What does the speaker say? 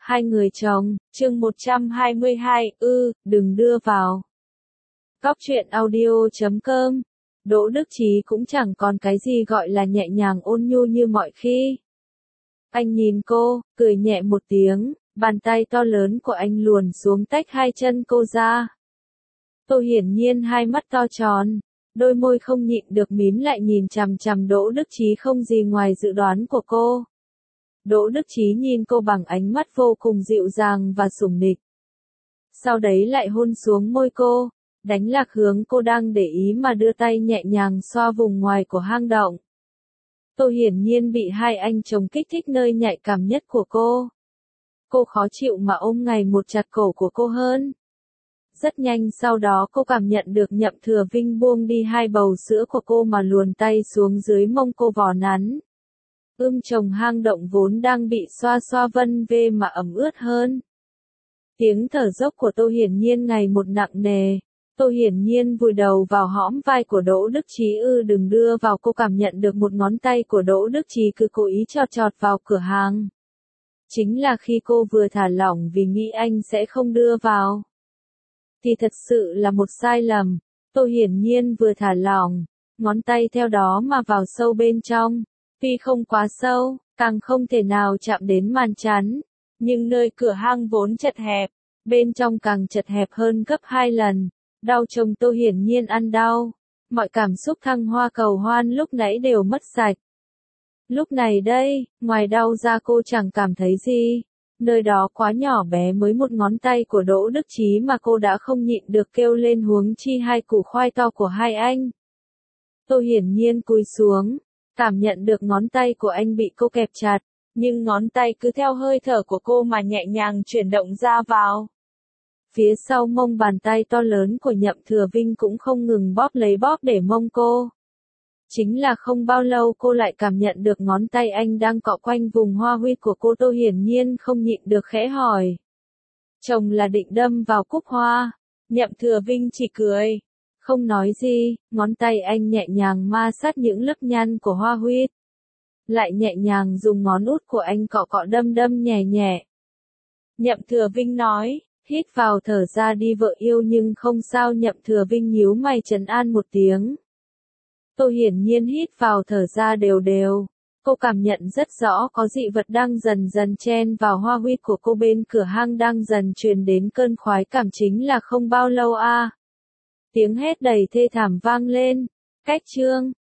hai người chồng, chương 122, đừng đưa vào. Cóc truyện audio.com. Đỗ Đức Chí cũng chẳng còn cái gì gọi là nhẹ nhàng ôn nhu như mọi khi. Anh nhìn cô, cười nhẹ một tiếng, bàn tay to lớn của anh luồn xuống tách hai chân cô ra. Tô hiển nhiên hai mắt to tròn, đôi môi không nhịn được mím lại nhìn chằm chằm Đỗ Đức Chí không gì ngoài dự đoán của cô. Đỗ Đức Chí nhìn cô bằng ánh mắt vô cùng dịu dàng và sủng nịch. Sau đấy lại hôn xuống môi cô, đánh lạc hướng cô đang để ý mà đưa tay nhẹ nhàng xoa vùng ngoài của hang động. Tô hiển nhiên bị hai anh chồng kích thích nơi nhạy cảm nhất của cô. Cô khó chịu mà ôm ngày một chặt cổ của cô hơn. Rất nhanh sau đó cô cảm nhận được Nhậm Thừa Vinh buông đi hai bầu sữa của cô mà luồn tay xuống dưới mông cô vò nắn. Chồng hang động vốn đang bị xoa xoa vân vê mà ẩm ướt hơn. Tiếng thở dốc của Tô hiển nhiên ngày một nặng nề. Tô hiển nhiên vùi đầu vào hõm vai của Đỗ Đức Chí. Đừng đưa vào. Cô cảm nhận được một ngón tay của Đỗ Đức Chí cứ cố ý chọt chọt vào cửa hàng. Chính là khi cô vừa thả lỏng vì nghĩ anh sẽ không đưa vào. Thì thật sự là một sai lầm. Tô hiển nhiên vừa thả lỏng, ngón tay theo đó mà vào sâu bên trong. Tuy không quá sâu, càng không thể nào chạm đến màn chắn, nhưng nơi cửa hang vốn chật hẹp, bên trong càng chật hẹp hơn gấp 2 lần. Đau chồng Tô hiển nhiên ăn đau, mọi cảm xúc thăng hoa cầu hoan lúc nãy đều mất sạch. Lúc này đây, ngoài đau ra cô chẳng cảm thấy gì, nơi đó quá nhỏ bé mới một ngón tay của Đỗ Đức Chí mà cô đã không nhịn được kêu lên huống chi hai củ khoai to của hai anh. Tô hiển nhiên cúi xuống, cảm nhận được ngón tay của anh bị cô kẹp chặt, nhưng ngón tay cứ theo hơi thở của cô mà nhẹ nhàng chuyển động ra vào. Phía sau mông bàn tay to lớn của Nhậm Thừa Vinh cũng không ngừng bóp lấy bóp để mông cô. Chính là không bao lâu cô lại cảm nhận được ngón tay anh đang cọ quanh vùng hoa huyệt của cô. Tô hiển nhiên không nhịn được khẽ hỏi. Chồng là định đâm vào cúc hoa. Nhậm Thừa Vinh chỉ cười, không nói gì, ngón tay anh nhẹ nhàng ma sát những lớp nhăn của hoa huyệt. Lại nhẹ nhàng dùng ngón út của anh cọ cọ đâm đâm nhẹ nhẹ. Nhậm Thừa Vinh nói, hít vào thở ra đi vợ yêu nhưng không sao. Nhậm Thừa Vinh nhíu mày trấn an một tiếng. Tô hiển nhiên hít vào thở ra đều đều. Cô cảm nhận rất rõ có dị vật đang dần dần chen vào hoa huyệt của cô. Bên cửa hang đang dần truyền đến cơn khoái cảm. Chính là không bao lâu Tiếng hét đầy thê thảm vang lên. Cách chương